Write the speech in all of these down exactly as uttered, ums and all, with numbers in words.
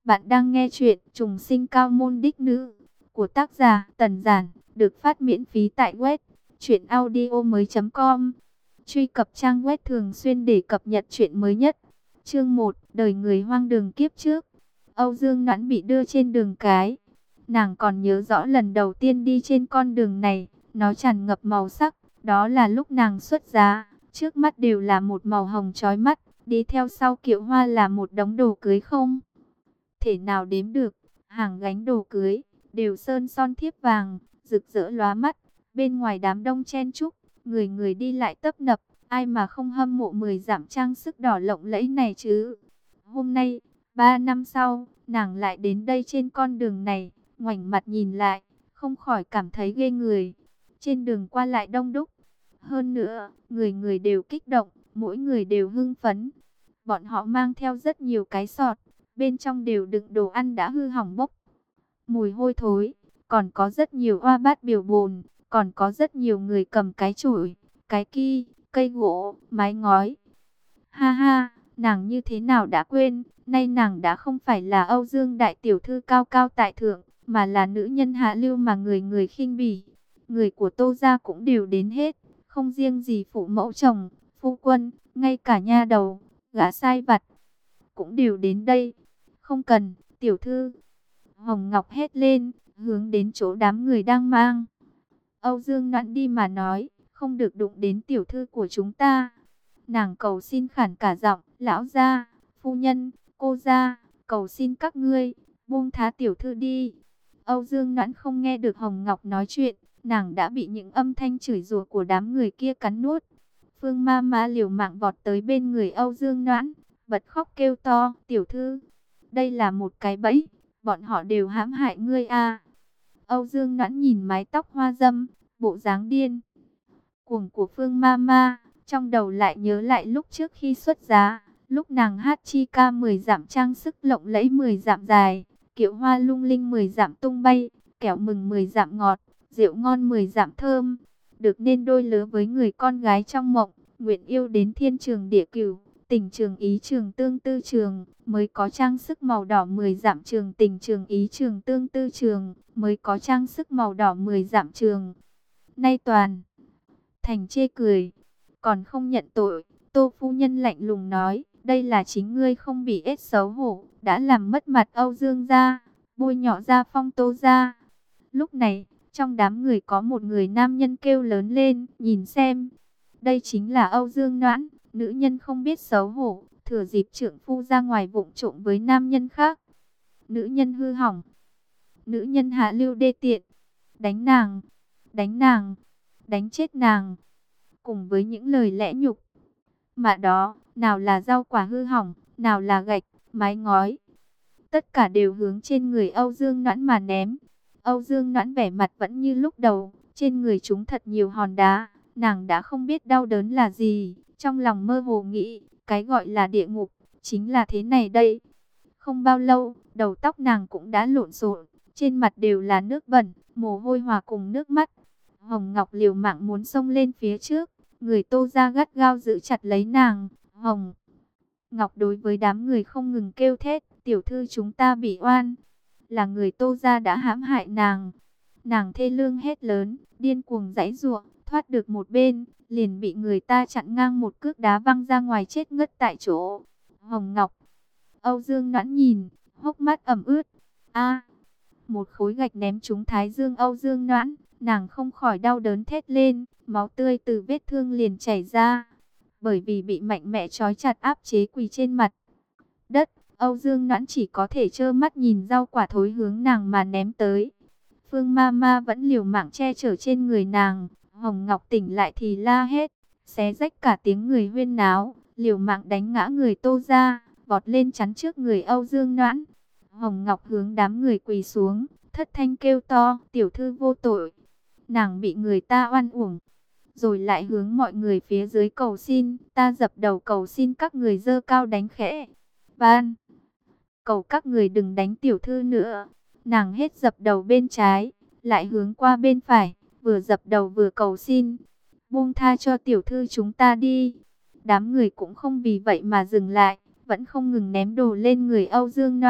Bạn đang nghe chuyện Trùng sinh cao môn đích nữ của tác giả Tần Giản, được phát miễn phí tại web truyện audio mới chấm com. Truy cập trang web thường xuyên để cập nhật chuyện mới nhất. Chương một, đời người hoang đường kiếp trước. Âu Dương Noãn bị đưa trên đường cái. Nàng còn nhớ rõ lần đầu tiên đi trên con đường này, nó tràn ngập màu sắc, đó là lúc nàng xuất giá, trước mắt đều là một màu hồng chói mắt, đi theo sau kiệu hoa là một đống đồ cưới không thể nào đếm được, hàng gánh đồ cưới đều sơn son thiếp vàng, rực rỡ lóa mắt. Bên ngoài đám đông chen chúc, người người đi lại tấp nập, ai mà không hâm mộ mười dặm trang sức đỏ lộng lẫy này chứ. Hôm nay, ba năm sau, nàng lại đến đây trên con đường này, ngoảnh mặt nhìn lại, không khỏi cảm thấy ghê người. Trên đường qua lại đông đúc, hơn nữa, người người đều kích động, mỗi người đều hưng phấn. Bọn họ mang theo rất nhiều cái sọt, bên trong đều đựng đồ ăn đã hư hỏng bốc mùi hôi thối, còn có rất nhiều oa bát biểu bồn, còn có rất nhiều người cầm cái chổi, cái ki, cây gỗ, mái ngói. Ha ha, nàng như thế nào đã quên, nay nàng đã không phải là Âu Dương đại tiểu thư cao cao tại thượng, mà là nữ nhân hạ lưu mà người người khinh bỉ. Người của Tô gia cũng đều đến hết, không riêng gì phụ mẫu chồng, phu quân, ngay cả nha đầu, gã sai vặt cũng đều đến đây. Không cần, tiểu thư. Hồng Ngọc hét lên, hướng đến chỗ đám người đang mang Âu Dương Noãn đi mà nói, không được đụng đến tiểu thư của chúng ta. Nàng cầu xin khản cả giọng, lão gia, phu nhân, cô gia, cầu xin các ngươi, buông tha tiểu thư đi. Âu Dương Noãn không nghe được Hồng Ngọc nói chuyện, nàng đã bị những âm thanh chửi rủa của đám người kia cắn nuốt. Phương Ma Ma liều mạng vọt tới bên người Âu Dương Noãn, bật khóc kêu to, tiểu thư, đây là một cái bẫy, bọn họ đều hãm hại ngươi a. Âu Dương Noãn nhìn mái tóc hoa dâm, bộ dáng điên cuồng của Phương Ma Ma, trong đầu lại nhớ lại lúc trước khi xuất giá, lúc nàng hát chi ca mười dặm trang sức lộng lẫy mười dặm dài, kiệu hoa lung linh mười dặm tung bay, kẹo mừng mười dặm ngọt, rượu ngon mười dặm thơm, được nên đôi lứa với người con gái trong mộng, nguyện yêu đến thiên trường địa cửu. Tình trường ý trường tương tư trường, mới có trang sức màu đỏ mười dặm trường. Tình trường ý trường tương tư trường, mới có trang sức màu đỏ mười dặm trường. Nay toàn thành chê cười, còn không nhận tội. Tô phu nhân lạnh lùng nói, đây là chính ngươi không bị ết xấu hổ, đã làm mất mặt Âu Dương gia, bôi nhọ gia phong Tô gia. Lúc này, trong đám người có một người nam nhân kêu lớn lên, nhìn xem, đây chính là Âu Dương Noãn. Nữ nhân không biết xấu hổ, thừa dịp trượng phu ra ngoài vụng trộm với nam nhân khác. Nữ nhân hư hỏng, nữ nhân hạ lưu đê tiện, đánh nàng, đánh nàng, đánh chết nàng. Cùng với những lời lẽ nhục mà đó, nào là rau quả hư hỏng, nào là gạch, mái ngói, tất cả đều hướng trên người Âu Dương Noãn mà ném. Âu Dương Noãn vẻ mặt vẫn như lúc đầu, trên người chúng thật nhiều hòn đá, nàng đã không biết đau đớn là gì. Trong lòng mơ hồ nghĩ, cái gọi là địa ngục, chính là thế này đây. Không bao lâu, đầu tóc nàng cũng đã lộn xộn, trên mặt đều là nước bẩn, mồ hôi hòa cùng nước mắt. Hồng Ngọc liều mạng muốn xông lên phía trước, người Tô gia gắt gao giữ chặt lấy nàng. Hồng Ngọc đối với đám người không ngừng kêu thét, tiểu thư chúng ta bị oan, là người Tô gia đã hãm hại nàng. Nàng thê lương hét lớn, điên cuồng giãy giụa, thoát được một bên, liền bị người ta chặn ngang một cước đá văng ra ngoài chết ngất tại chỗ. Hồng Ngọc, Âu Dương Noãn nhìn, hốc mắt ẩm ướt. A, một khối gạch ném trúng thái dương Âu Dương Noãn, nàng không khỏi đau đớn thét lên, máu tươi từ vết thương liền chảy ra. Bởi vì bị mạnh mẽ trói chặt áp chế quỳ trên mặt đất, Âu Dương Noãn chỉ có thể trơ mắt nhìn rau quả thối hướng nàng mà ném tới. Phương Ma Ma vẫn liều mạng che chở trên người nàng. Hồng Ngọc tỉnh lại thì la hét, xé rách cả tiếng người huyên náo, liều mạng đánh ngã người Tô gia, vọt lên chắn trước người Âu Dương Noãn. Hồng Ngọc hướng đám người quỳ xuống, thất thanh kêu to, tiểu thư vô tội, nàng bị người ta oan uổng. Rồi lại hướng mọi người phía dưới cầu xin, ta dập đầu cầu xin các người giơ cao đánh khẽ. Van, cầu các người đừng đánh tiểu thư nữa. Nàng hết dập đầu bên trái, lại hướng qua bên phải, vừa dập đầu vừa cầu xin, buông tha cho tiểu thư chúng ta đi. Đám người cũng không vì vậy mà dừng lại, vẫn không ngừng ném đồ lên người Âu Dương Noãn.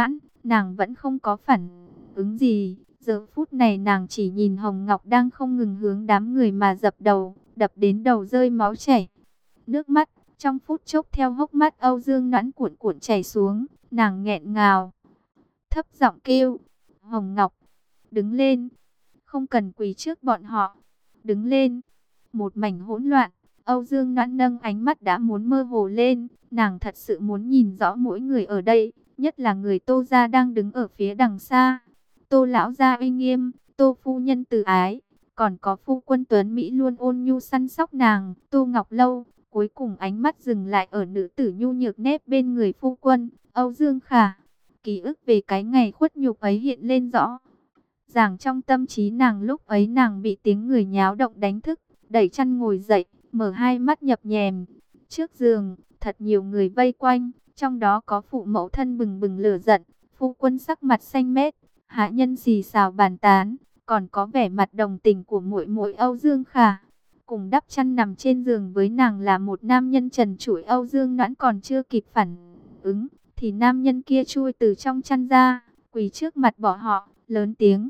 nàng vẫn không có phản ứng gì. Giờ phút này nàng chỉ nhìn Hồng Ngọc đang không ngừng hướng đám người mà dập đầu, đập đến đầu rơi máu chảy. Nước mắt trong phút chốc theo hốc mắt Âu Dương Noãn cuộn cuộn chảy xuống, nàng nghẹn ngào, thấp giọng kêu, Hồng Ngọc, đứng lên, không cần quỳ trước bọn họ, đứng lên. Một mảnh hỗn loạn, Âu Dương Noãn nâng ánh mắt đã muốn mơ hồ lên, nàng thật sự muốn nhìn rõ mỗi người ở đây, nhất là người Tô gia đang đứng ở phía đằng xa. Tô lão gia uy nghiêm, Tô phu nhân từ ái, còn có phu quân Tuấn Mỹ luôn ôn nhu săn sóc nàng, Tô Ngọc Lâu. Cuối cùng ánh mắt dừng lại ở nữ tử nhu nhược nép bên người phu quân, Âu Dương Khả. Ký ức về cái ngày khuất nhục ấy hiện lên rõ ràng trong tâm trí nàng. Lúc ấy nàng bị tiếng người nháo động đánh thức, đẩy chăn ngồi dậy, mở hai mắt nhập nhèm. Trước giường, thật nhiều người vây quanh, trong đó có phụ mẫu thân bừng bừng lửa giận, phu quân sắc mặt xanh mét, hạ nhân xì xào bàn tán, còn có vẻ mặt đồng tình của muội muội Âu Dương Khả. Cùng đắp chăn nằm trên giường với nàng là một nam nhân trần trụi. Âu Dương Noãn còn chưa kịp phản ứng, thì nam nhân kia chui từ trong chăn ra, quỳ trước mặt bỏ họ, lớn tiếng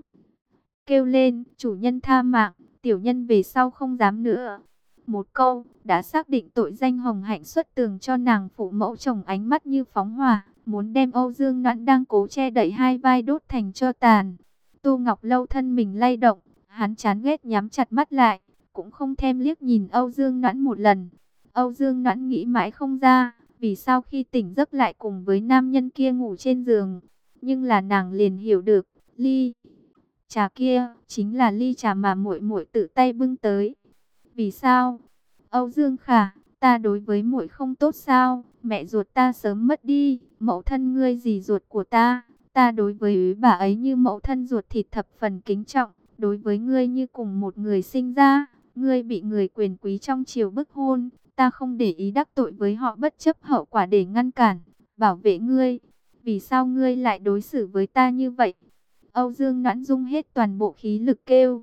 kêu lên, chủ nhân tha mạng, tiểu nhân về sau không dám nữa. Một câu, đã xác định tội danh hồng hạnh xuất tường cho nàng. Phụ mẫu chồng ánh mắt như phóng hỏa, muốn đem Âu Dương Noãn đang cố che đậy hai vai đốt thành tro tàn. Tô Ngọc Lâu thân mình lay động, hắn chán ghét nhắm chặt mắt lại, cũng không thèm liếc nhìn Âu Dương Noãn một lần. Âu Dương Noãn nghĩ mãi không ra, vì sao khi tỉnh giấc lại cùng với nam nhân kia ngủ trên giường. Nhưng là nàng liền hiểu được, ly trà kia chính là ly trà mà muội muội tự tay bưng tới. Vì sao? Âu Dương Khả, ta đối với muội không tốt sao? Mẹ ruột ta sớm mất đi, mẫu thân ngươi dì ruột của ta, ta đối với bà ấy như mẫu thân ruột thịt thập phần kính trọng, đối với ngươi như cùng một người sinh ra. Ngươi bị người quyền quý trong triều bức hôn, ta không để ý đắc tội với họ, bất chấp hậu quả để ngăn cản, bảo vệ ngươi. Vì sao ngươi lại đối xử với ta như vậy? Âu Dương Noãn dung hết toàn bộ khí lực kêu,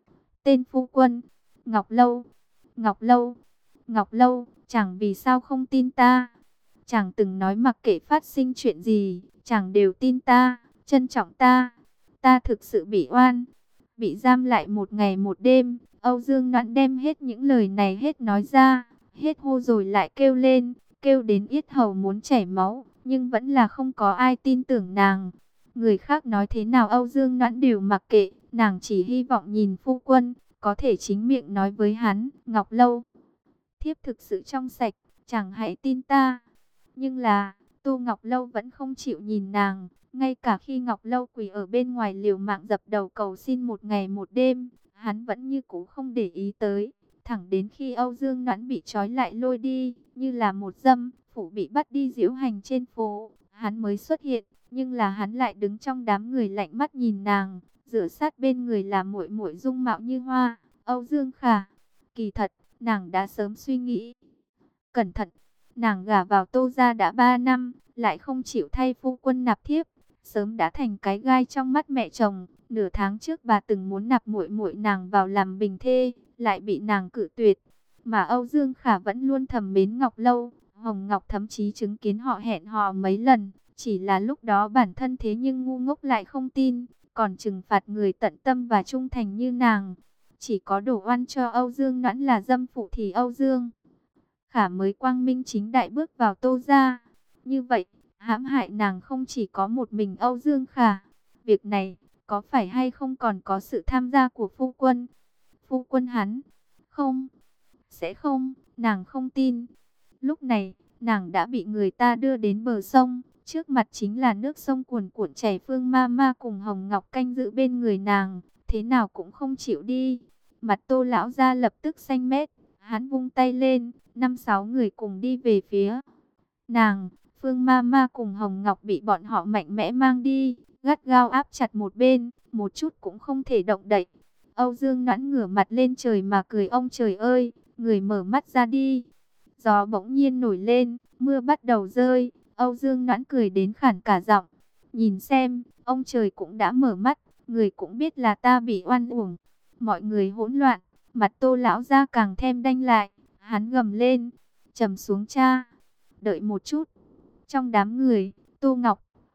tên phu quân, Ngọc Lâu, Ngọc Lâu, Ngọc Lâu, chẳng vì sao không tin ta? Chàng từng nói mặc kệ phát sinh chuyện gì, chàng đều tin ta, trân trọng ta. Ta thực sự bị oan, bị giam lại một ngày một đêm. Âu Dương Noãn đem hết những lời này hết nói ra, hết hô rồi lại kêu lên, kêu đến yết hầu muốn chảy máu, nhưng vẫn là không có ai tin tưởng nàng. Người khác nói thế nào Âu Dương Noãn đều mặc kệ, nàng chỉ hy vọng nhìn phu quân có thể chính miệng nói với hắn, Ngọc Lâu, thiếp thực sự trong sạch, chẳng hãy tin ta. Nhưng là, Tô Ngọc Lâu vẫn không chịu nhìn nàng, ngay cả khi Ngọc Lâu quỳ ở bên ngoài liều mạng dập đầu cầu xin một ngày một đêm, hắn vẫn như cũ không để ý tới. Thẳng đến khi Âu Dương Noãn bị trói lại lôi đi, như là một dâm phụ bị bắt đi diễu hành trên phố, hắn mới xuất hiện. Nhưng là hắn lại đứng trong đám người lạnh mắt nhìn nàng, dựa sát bên người là muội muội dung mạo như hoa, Âu Dương Khả. Kỳ thật, nàng đã sớm suy nghĩ cẩn thận, nàng gả vào Tô gia đã ba năm, lại không chịu thay phu quân nạp thiếp, sớm đã thành cái gai trong mắt mẹ chồng. Nửa tháng trước bà từng muốn nạp muội muội nàng vào làm bình thê, lại bị nàng cự tuyệt. Mà Âu Dương Khả vẫn luôn thầm mến Ngọc Lâu, Hồng Ngọc thậm chí chứng kiến họ hẹn hò mấy lần. Chỉ là lúc đó bản thân thế nhưng ngu ngốc lại không tin, còn trừng phạt người tận tâm và trung thành như nàng. Chỉ có đổ oan cho Âu Dương Noãn là dâm phụ thì Âu Dương Khả mới quang minh chính đại bước vào Tô gia. Như vậy, hãm hại nàng không chỉ có một mình Âu Dương Khả. Việc này, có phải hay không còn có sự tham gia của phu quân? Phu quân hắn? Không, sẽ không, nàng không tin. Lúc này, nàng đã bị người ta đưa đến bờ sông. Trước mặt chính là nước sông cuồn cuộn chảy, Phương Ma Ma cùng Hồng Ngọc canh giữ bên người nàng, thế nào cũng không chịu đi. Mặt Tô lão gia lập tức xanh mét, hắn vung tay lên, năm sáu người cùng đi về phía nàng. Phương Ma Ma cùng Hồng Ngọc bị bọn họ mạnh mẽ mang đi, gắt gao áp chặt một bên, một chút cũng không thể động đậy. Âu Dương Noãn ngửa mặt lên trời mà cười, ông trời ơi, người mở mắt ra đi. Gió bỗng nhiên nổi lên, mưa bắt đầu rơi. Âu Dương Noãn cười đến khản cả giọng. Nhìn xem, ông trời cũng đã mở mắt, người cũng biết là ta bị oan uổng. Mọi người hỗn loạn, mặt Tô lão gia càng thêm đanh lại. Hắn gầm lên, trầm xuống cha. Đợi một chút. Trong đám người, Tô Ngọc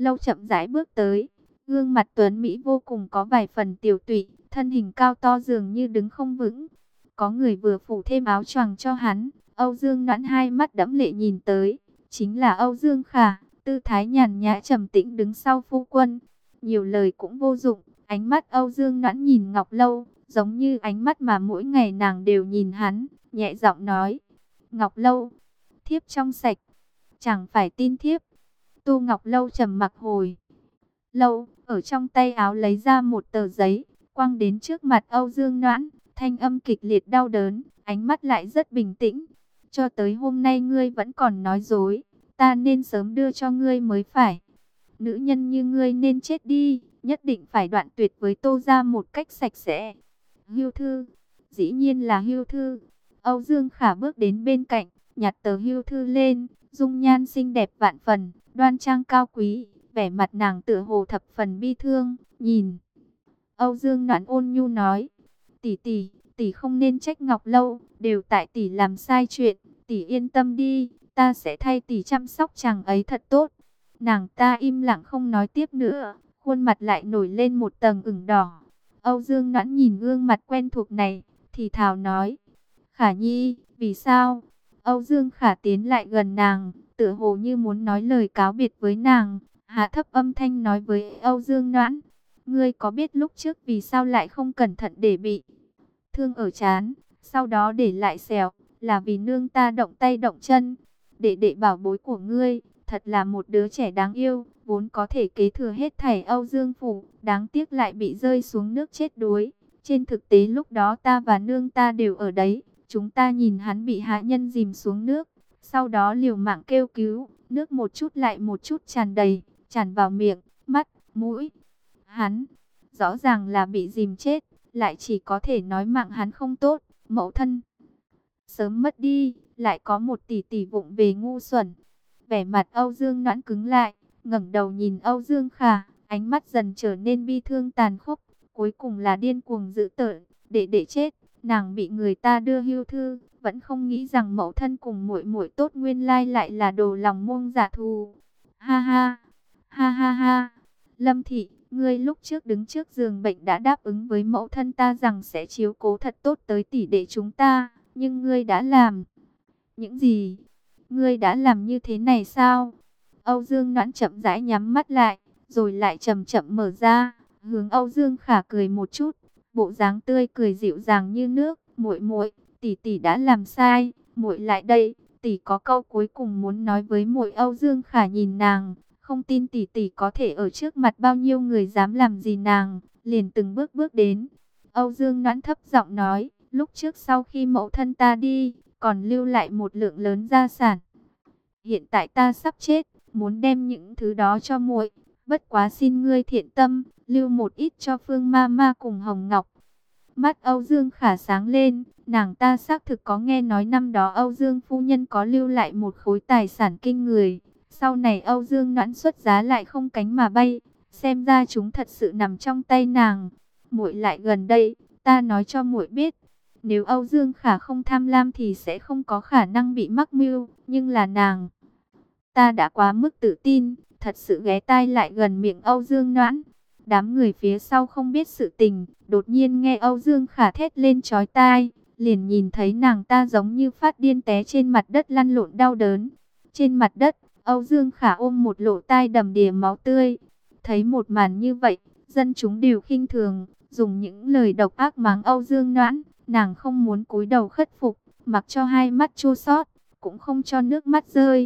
Lâu chậm rãi bước tới, gương mặt tuấn mỹ vô cùng có vài phần tiểu tụy, thân hình cao to dường như đứng không vững. Có người vừa phủ thêm áo choàng cho hắn. Âu Dương Noãn hai mắt đẫm lệ nhìn tới, chính là Âu Dương Khả, tư thái nhàn nhã trầm tĩnh đứng sau phu quân. Nhiều lời cũng vô dụng, ánh mắt Âu Dương Noãn nhìn Ngọc Lâu, giống như ánh mắt mà mỗi ngày nàng đều nhìn hắn, nhẹ giọng nói: Ngọc Lâu, thiếp trong sạch, chẳng phải tin thiếp. Tu Ngọc Lâu trầm mặc hồi lâu, ở trong tay áo lấy ra một tờ giấy, quăng đến trước mặt Âu Dương Noãn, thanh âm kịch liệt đau đớn, ánh mắt lại rất bình tĩnh. Cho tới hôm nay ngươi vẫn còn nói dối, ta nên sớm đưa cho ngươi mới phải. Nữ nhân như ngươi nên chết đi, nhất định phải đoạn tuyệt với Tô gia một cách sạch sẽ. Hưu thư, dĩ nhiên là hưu thư. Âu Dương Khả bước đến bên cạnh, nhặt tờ hưu thư lên, dung nhan xinh đẹp vạn phần, đoan trang cao quý, vẻ mặt nàng tựa hồ thập phần bi thương, nhìn. Âu Dương Noãn ôn nhu nói: tỷ tỷ, tỷ không nên trách Ngọc Lâu, đều tại tỷ làm sai chuyện, tỷ yên tâm đi, ta sẽ thay tỷ chăm sóc chàng ấy thật tốt. Nàng ta im lặng không nói tiếp nữa, khuôn mặt lại nổi lên một tầng ửng đỏ. Âu Dương Noãn nhìn gương mặt quen thuộc này, thì thào nói: Khả Nhi, vì sao? Âu Dương Khả tiến lại gần nàng, tựa hồ như muốn nói lời cáo biệt với nàng, hạ thấp âm thanh nói với Âu Dương Noãn: ngươi có biết lúc trước vì sao lại không cẩn thận để bị thương ở trán, sau đó để lại sẹo, là vì nương ta động tay động chân. Đệ đệ bảo bối của ngươi, thật là một đứa trẻ đáng yêu, vốn có thể kế thừa hết thảy Âu Dương phủ, đáng tiếc lại bị rơi xuống nước chết đuối. Trên thực tế lúc đó ta và nương ta đều ở đấy, chúng ta nhìn hắn bị hạ nhân dìm xuống nước, sau đó liều mạng kêu cứu, nước một chút lại một chút tràn đầy, tràn vào miệng, mắt, mũi. Hắn rõ ràng là bị dìm chết, lại chỉ có thể nói mạng hắn không tốt, mẫu thân sớm mất đi, lại có một tỷ tỷ vụng về ngu xuẩn. Vẻ mặt Âu Dương Noãn cứng lại, ngẩng đầu nhìn Âu Dương Khả, ánh mắt dần trở nên bi thương tàn khốc, cuối cùng là điên cuồng dữ tợn. Đệ đệ chết, nàng bị người ta đưa hưu thư, vẫn không nghĩ rằng mẫu thân cùng muội muội tốt nguyên lai lại là đồ lòng muông giả thù. Ha ha, ha ha ha. Lâm thị, ngươi lúc trước đứng trước giường bệnh đã đáp ứng với mẫu thân ta rằng sẽ chiếu cố thật tốt tới tỷ đệ chúng ta, nhưng ngươi đã làm những gì? Ngươi đã làm như thế này sao? Âu Dương Noãn chậm rãi nhắm mắt lại, rồi lại chậm chậm mở ra, hướng Âu Dương Khả cười một chút, bộ dáng tươi cười dịu dàng như nước. Muội muội, tỷ tỷ đã làm sai, muội lại đây, tỷ có câu cuối cùng muốn nói với muội. Âu Dương Khả nhìn nàng, không tin tỷ tỷ có thể ở trước mặt bao nhiêu người dám làm gì nàng, liền từng bước bước đến. Âu Dương Noãn thấp giọng nói: lúc trước sau khi mẫu thân ta đi, còn lưu lại một lượng lớn gia sản. Hiện tại ta sắp chết, muốn đem những thứ đó cho muội, bất quá xin ngươi thiện tâm, lưu một ít cho Phương Ma Ma cùng Hồng Ngọc. Mắt Âu Dương Khả sáng lên, nàng ta xác thực có nghe nói năm đó Âu Dương phu nhân có lưu lại một khối tài sản kinh người. Sau này Âu Dương Noãn xuất giá lại không cánh mà bay, xem ra chúng thật sự nằm trong tay nàng. Muội lại gần đây, ta nói cho muội biết, nếu Âu Dương Khả không tham lam thì sẽ không có khả năng bị mắc mưu, nhưng là nàng, ta đã quá mức tự tin, thật sự ghé tai lại gần miệng Âu Dương Noãn. Đám người phía sau không biết sự tình, đột nhiên nghe Âu Dương Khả thét lên chói tai, liền nhìn thấy nàng ta giống như phát điên té trên mặt đất lăn lộn đau đớn. Trên mặt đất, Âu Dương Khả ôm một lỗ tai đầm đìa máu tươi. Thấy một màn như vậy, dân chúng đều khinh thường, dùng những lời độc ác mắng Âu Dương Noãn. Nàng không muốn cúi đầu khất phục, mặc cho hai mắt chua xót, cũng không cho nước mắt rơi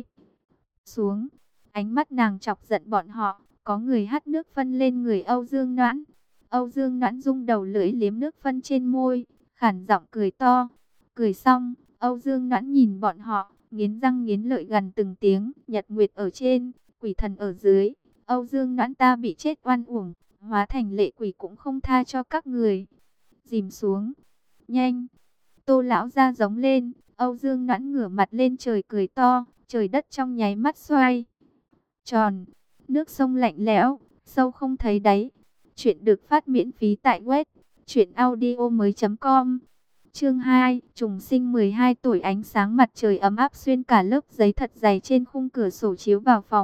xuống. Ánh mắt nàng chọc giận bọn họ, có người hắt nước phân lên người Âu Dương Noãn. Âu Dương Noãn rung đầu lưỡi liếm nước phân trên môi, khản giọng cười to. Cười xong, Âu Dương Noãn nhìn bọn họ, nghiến răng nghiến lợi gần từng tiếng. Nhật Nguyệt ở trên, quỷ thần ở dưới. Âu Dương Noãn ta bị chết oan uổng, hóa thành lệ quỷ cũng không tha cho các người. Dìm xuống, nhanh. Tô lão ra giống lên, Âu Dương Noãn ngửa mặt lên trời cười to, trời đất trong nháy mắt xoay tròn, nước sông lạnh lẽo, sâu không thấy đáy. Chuyện được phát miễn phí tại web truyện audio mới chấm com. Chương hai, trùng sinh mười hai tuổi. Ánh sáng mặt trời ấm áp xuyên cả lớp giấy thật dày trên khung cửa sổ chiếu vào phòng,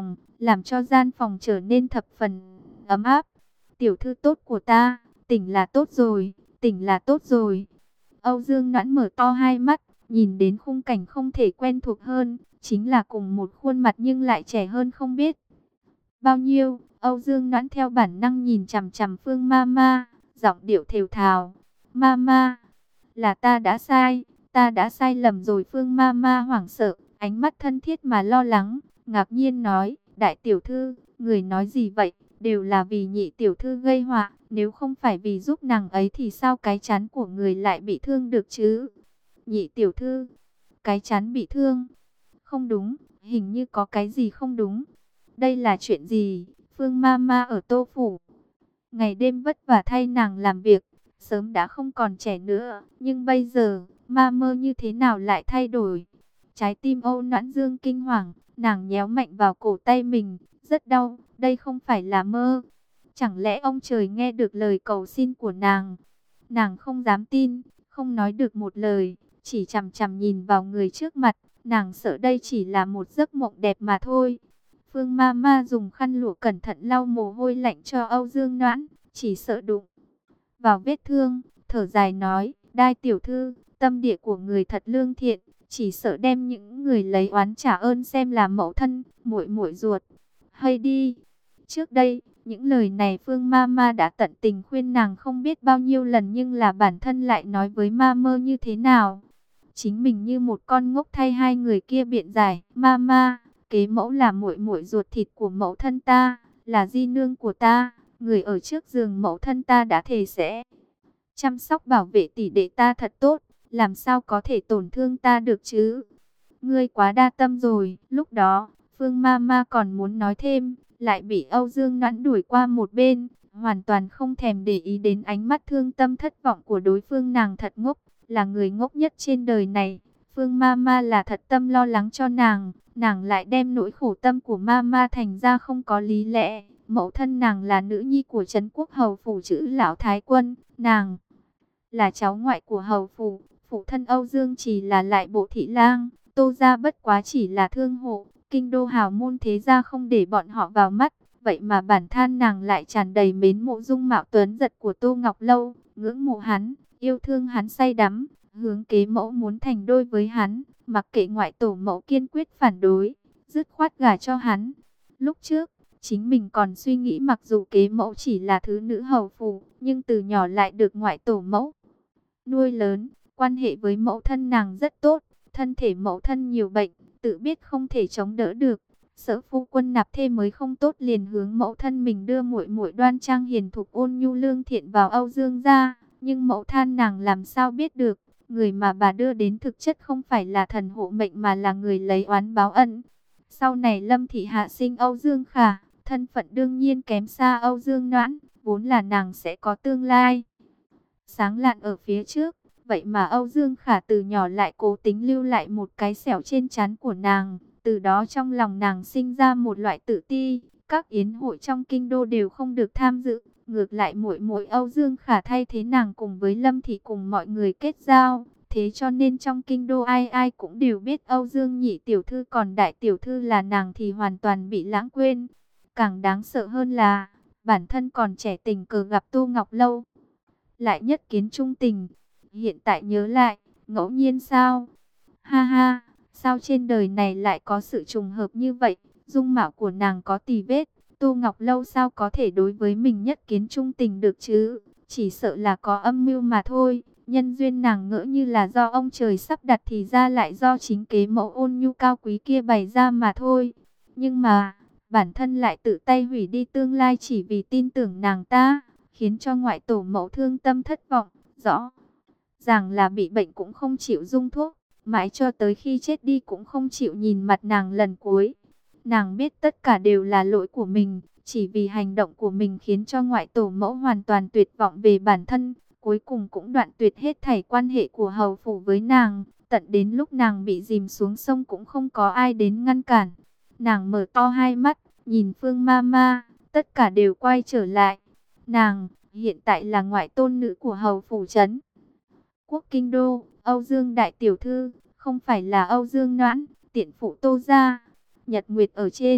làm cho gian phòng trở nên thập phần ấm áp. Tiểu thư tốt của ta, tỉnh là tốt rồi, tỉnh là tốt rồi. Âu Dương Noãn mở to hai mắt, nhìn đến khung cảnh không thể quen thuộc hơn, chính là cùng một khuôn mặt nhưng lại trẻ hơn không biết bao nhiêu. Âu Dương Noãn theo bản năng nhìn chằm chằm Phương Mama, giọng điệu thều thào, Mama, là ta đã sai, ta đã sai lầm rồi. Phương Mama hoảng sợ, ánh mắt thân thiết mà lo lắng, ngạc nhiên nói, đại tiểu thư, người nói gì vậy, đều là vì nhị tiểu thư gây họa, nếu không phải vì giúp nàng ấy thì sao cái trán của người lại bị thương được chứ? Nhị tiểu thư, cái trán bị thương? Không đúng, hình như có cái gì không đúng. Đây là chuyện gì? Phương Mama ở Tô Phủ, ngày đêm vất vả thay nàng làm việc, sớm đã không còn trẻ nữa, nhưng bây giờ, ma mơ như thế nào lại thay đổi? Trái tim Âu Noãn Dương kinh hoàng, nàng nhéo mạnh vào cổ tay mình, rất đau, đây không phải là mơ. Chẳng lẽ ông trời nghe được lời cầu xin của nàng? Nàng không dám tin, không nói được một lời, chỉ chằm chằm nhìn vào người trước mặt, nàng sợ đây chỉ là một giấc mộng đẹp mà thôi. Phương Mama dùng khăn lụa cẩn thận lau mồ hôi lạnh cho Âu Dương Noãn, chỉ sợ đụng vào vết thương, thở dài nói, Đai tiểu thư, tâm địa của người thật lương thiện, chỉ sợ đem những người lấy oán trả ơn xem là mẫu thân, muội muội ruột. Hay đi. Trước đây, những lời này Phương Mama đã tận tình khuyên nàng không biết bao nhiêu lần, nhưng là bản thân lại nói với ma mơ như thế nào? Chính mình như một con ngốc thay hai người kia biện giải, Mama, kế mẫu là muội muội ruột thịt của mẫu thân ta, là di nương của ta, người ở trước giường mẫu thân ta đã thề sẽ chăm sóc bảo vệ tỷ đệ ta thật tốt, làm sao có thể tổn thương ta được chứ? Ngươi quá đa tâm rồi. Lúc đó, Phương Mama còn muốn nói thêm, lại bị Âu Dương Noãn đuổi qua một bên, hoàn toàn không thèm để ý đến ánh mắt thương tâm thất vọng của đối phương. Nàng thật ngốc, là người ngốc nhất trên đời này. Phương Mama là thật tâm lo lắng cho nàng, nàng lại đem nỗi khổ tâm của Mama thành ra không có lý lẽ. Mẫu thân nàng là nữ nhi của Trấn Quốc hầu phủ chữ lão thái quân, nàng là cháu ngoại của hầu phủ, phụ thân Âu Dương chỉ là lại bộ thị lang, Tô gia bất quá chỉ là thương hộ, kinh đô hào môn thế gia không để bọn họ vào mắt. Vậy mà bản thân nàng lại tràn đầy mến mộ dung mạo tuấn giật của Tô Ngọc Lâu, ngưỡng mộ hắn, yêu thương hắn say đắm, hướng kế mẫu muốn thành đôi với hắn, mặc kệ ngoại tổ mẫu kiên quyết phản đối, dứt khoát gả cho hắn. Lúc trước, chính mình còn suy nghĩ mặc dù kế mẫu chỉ là thứ nữ hầu phủ, nhưng từ nhỏ lại được ngoại tổ mẫu nuôi lớn, quan hệ với mẫu thân nàng rất tốt, thân thể mẫu thân nhiều bệnh, tự biết không thể chống đỡ được, sợ phu quân nạp thê mới không tốt, liền hướng mẫu thân mình đưa muội muội đoan trang hiền thục ôn nhu lương thiện vào Âu Dương gia, nhưng mẫu than nàng làm sao biết được, người mà bà đưa đến thực chất không phải là thần hộ mệnh mà là người lấy oán báo ân. Sau này Lâm thị hạ sinh Âu Dương Khả, thân phận đương nhiên kém xa Âu Dương Noãn, vốn là nàng sẽ có tương lai sáng lạn ở phía trước, vậy mà Âu Dương Khả từ nhỏ lại cố tính lưu lại một cái sẹo trên trán của nàng, từ đó trong lòng nàng sinh ra một loại tự ti, các yến hội trong kinh đô đều không được tham dự, ngược lại muội muội Âu Dương Khả thay thế nàng cùng với Lâm thị cùng mọi người kết giao, thế cho nên trong kinh đô ai ai cũng đều biết Âu Dương nhị tiểu thư, còn đại tiểu thư là nàng thì hoàn toàn bị lãng quên. Càng đáng sợ hơn là bản thân còn trẻ tình cờ gặp Tô Ngọc Lâu, lại nhất kiến trung tình. Hiện tại nhớ lại, ngẫu nhiên sao? Ha ha, sao trên đời này lại có sự trùng hợp như vậy? Dung mạo của nàng có tì vết, Tô Ngọc Lâu sao có thể đối với mình nhất kiến trung tình được chứ? Chỉ sợ là có âm mưu mà thôi. Nhân duyên nàng ngỡ như là do ông trời sắp đặt, thì ra lại do chính kế mẫu ôn nhu cao quý kia bày ra mà thôi. Nhưng mà, bản thân lại tự tay hủy đi tương lai chỉ vì tin tưởng nàng ta, khiến cho ngoại tổ mẫu thương tâm thất vọng. Rõ ràng là bị bệnh cũng không chịu dung thuốc, mãi cho tới khi chết đi cũng không chịu nhìn mặt nàng lần cuối. Nàng biết tất cả đều là lỗi của mình, chỉ vì hành động của mình khiến cho ngoại tổ mẫu hoàn toàn tuyệt vọng về bản thân, cuối cùng cũng đoạn tuyệt hết thảy quan hệ của hầu phủ với nàng, tận đến lúc nàng bị dìm xuống sông cũng không có ai đến ngăn cản. Nàng mở to hai mắt, nhìn Phương Mama, tất cả đều quay trở lại. Nàng hiện tại là ngoại tôn nữ của hầu phủ Trấn Quốc kinh đô, Âu Dương đại tiểu thư, không phải là Âu Dương Noãn, tiện phụ Tô gia. Nhật Nguyệt ở trên,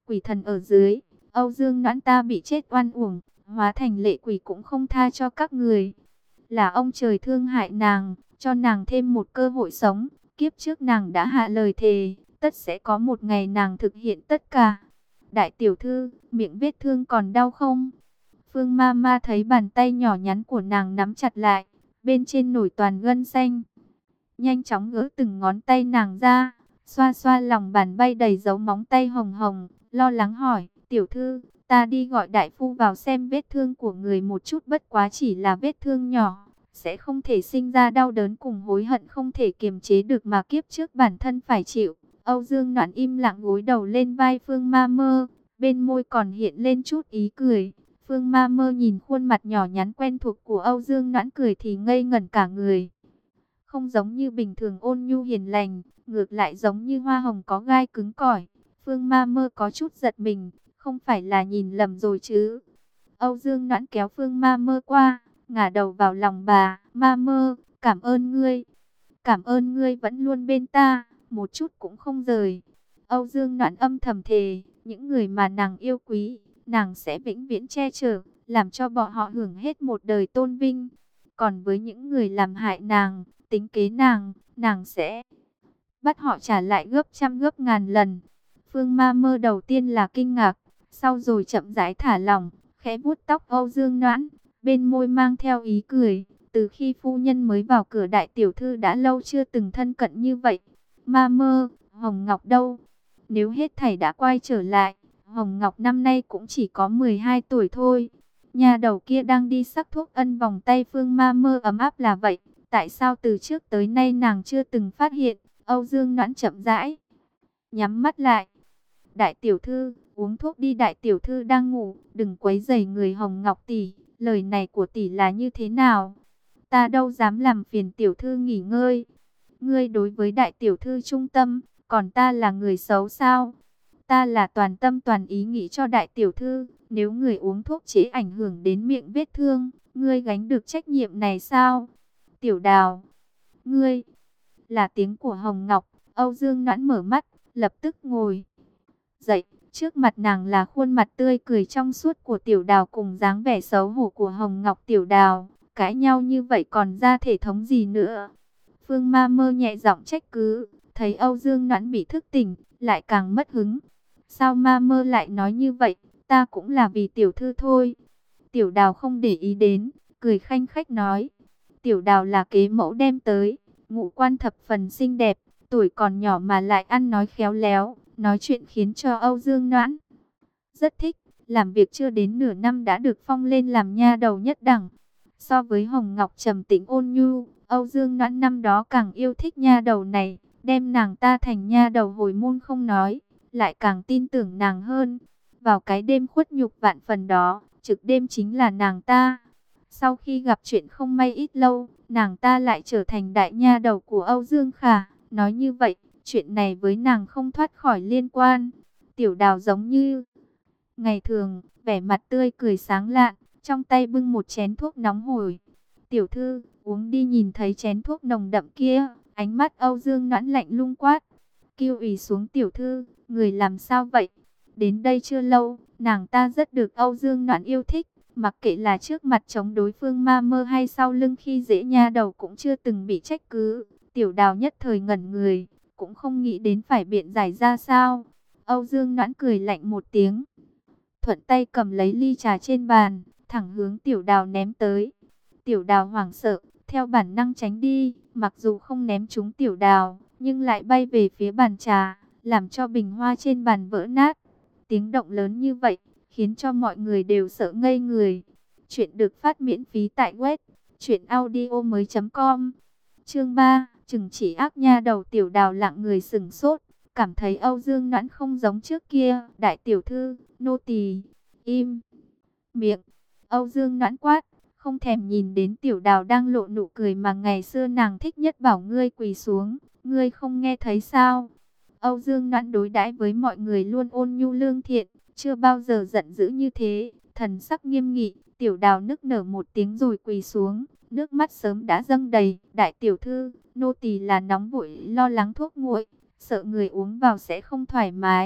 quỷ thần ở dưới. Âu Dương Noãn ta bị chết oan uổng, hóa thành lệ quỷ cũng không tha cho các người. Là ông trời thương hại nàng, cho nàng thêm một cơ hội sống. Kiếp trước nàng đã hạ lời thề, tất sẽ có một ngày nàng thực hiện tất cả. Đại tiểu thư, miệng vết thương còn đau không? Phương Ma Ma thấy bàn tay nhỏ nhắn của nàng nắm chặt lại, bên trên nổi toàn gân xanh. Nhanh chóng gỡ từng ngón tay nàng ra, xoa xoa lòng bàn bay đầy dấu móng tay hồng hồng, lo lắng hỏi, tiểu thư, ta đi gọi đại phu vào xem vết thương của người một chút, bất quá chỉ là vết thương nhỏ, sẽ không thể sinh ra đau đớn cùng hối hận không thể kiềm chế được mà kiếp trước bản thân phải chịu. Âu Dương Noãn im lặng gối đầu lên vai Phương Ma Mơ, bên môi còn hiện lên chút ý cười. Phương Ma Mơ nhìn khuôn mặt nhỏ nhắn quen thuộc của Âu Dương Noãn cười thì ngây ngẩn cả người. Không giống như bình thường ôn nhu hiền lành, ngược lại giống như hoa hồng có gai cứng cỏi. Phương Ma Mơ có chút giật mình, không phải là nhìn lầm rồi chứ. Âu Dương Noãn kéo Phương Ma Mơ qua, ngả đầu vào lòng bà. Ma Mơ, cảm ơn ngươi. Cảm ơn ngươi vẫn luôn bên ta, một chút cũng không rời. Âu Dương Noãn âm thầm thề, những người mà nàng yêu quý, nàng sẽ vĩnh viễn che chở, làm cho bọn họ hưởng hết một đời tôn vinh. Còn với những người làm hại nàng, tính kế nàng, nàng sẽ bắt họ trả lại gấp trăm gấp ngàn lần. Phương Ma Mơ đầu tiên là kinh ngạc, sau rồi chậm rãi thả lỏng, khẽ vuốt tóc Âu Dương Noãn, bên môi mang theo ý cười. Từ khi phu nhân mới vào cửa, đại tiểu thư đã lâu chưa từng thân cận như vậy. Ma Mơ, Hồng Ngọc đâu? Nếu hết thảy đã quay trở lại, Hồng Ngọc năm nay cũng chỉ có mười hai tuổi thôi. Nhà đầu kia đang đi sắc thuốc ân vòng tay Phương Ma Mơ ấm áp là vậy. Tại sao từ trước tới nay nàng chưa từng phát hiện? Âu Dương Noãn chậm rãi nhắm mắt lại. Đại tiểu thư, uống thuốc đi, đại tiểu thư đang ngủ, đừng quấy rầy người. Hồng Ngọc tỷ, lời này của tỷ là như thế nào? Ta đâu dám làm phiền tiểu thư nghỉ ngơi. Ngươi đối với đại tiểu thư trung tâm, còn ta là người xấu sao? Ta là toàn tâm toàn ý nghĩ cho đại tiểu thư. Nếu người uống thuốc chế ảnh hưởng đến miệng vết thương, ngươi gánh được trách nhiệm này sao? Tiểu Đào, ngươi, là tiếng của Hồng Ngọc. Âu Dương Noãn mở mắt, lập tức ngồi dậy. Trước mặt nàng là khuôn mặt tươi cười trong suốt của Tiểu Đào cùng dáng vẻ xấu hổ của Hồng Ngọc. Tiểu Đào, cãi nhau như vậy còn ra thể thống gì nữa? Phương Ma Mơ nhẹ giọng trách cứ, thấy Âu Dương Noãn bị thức tỉnh, lại càng mất hứng. Sao Ma Mơ lại nói như vậy? Ta cũng là vì tiểu thư thôi. Tiểu Đào không để ý đến, cười khanh khách nói. Tiểu Đào là kế mẫu đem tới, ngũ quan thập phần xinh đẹp, tuổi còn nhỏ mà lại ăn nói khéo léo, nói chuyện khiến cho Âu Dương Noãn rất thích. Làm việc chưa đến nửa năm đã được phong lên làm nha đầu nhất đẳng. So với Hồng Ngọc trầm tĩnh ôn nhu, Âu Dương Noãn năm đó càng yêu thích nha đầu này, đem nàng ta thành nha đầu hồi môn không nói, lại càng tin tưởng nàng hơn. Vào cái đêm khuất nhục vạn phần đó, trực đêm chính là nàng ta. Sau khi gặp chuyện không may ít lâu, nàng ta lại trở thành đại nha đầu của Âu Dương Khả. Nói như vậy, chuyện này với nàng không thoát khỏi liên quan. Tiểu Đào giống như ngày thường, vẻ mặt tươi cười sáng lạn, trong tay bưng một chén thuốc nóng hổi. Tiểu thư, uống đi. Nhìn thấy chén thuốc nồng đậm kia, ánh mắt Âu Dương Noãn lạnh lung quát. Kiêu ủy xuống. Tiểu thư, người làm sao vậy? Đến đây chưa lâu, nàng ta rất được Âu Dương Noãn yêu thích. Mặc kệ là trước mặt chống đối Phương Ma Mơ hay sau lưng khi dễ nha đầu cũng chưa từng bị trách cứ. Tiểu Đào nhất thời ngẩn người, cũng không nghĩ đến phải biện giải ra sao. Âu Dương Noãn cười lạnh một tiếng, thuận tay cầm lấy ly trà trên bàn, thẳng hướng Tiểu Đào ném tới. Tiểu Đào hoảng sợ, theo bản năng tránh đi, mặc dù không ném trúng Tiểu Đào, nhưng lại bay về phía bàn trà, làm cho bình hoa trên bàn vỡ nát. Tiếng động lớn như vậy, khiến cho mọi người đều sợ ngây người. Chuyện được phát miễn phí tại web truyện audio mới chấm com. Chương ba, chừng chỉ ác nha đầu. Tiểu Đào lặng người sững sốt, cảm thấy Âu Dương Noãn không giống trước kia. Đại tiểu thư, nô tỳ im miệng. Âu Dương Noãn quát, không thèm nhìn đến Tiểu Đào đang lộ nụ cười mà ngày xưa nàng thích nhất, bảo ngươi quỳ xuống, ngươi không nghe thấy sao? Âu Dương Noãn đối đãi với mọi người luôn ôn nhu lương thiện, chưa bao giờ giận dữ như thế, thần sắc nghiêm nghị. Tiểu Đào nức nở một tiếng rồi quỳ xuống, nước mắt sớm đã dâng đầy. Đại tiểu thư, nô tỳ là nóng vội lo lắng thuốc nguội, sợ người uống vào sẽ không thoải mái.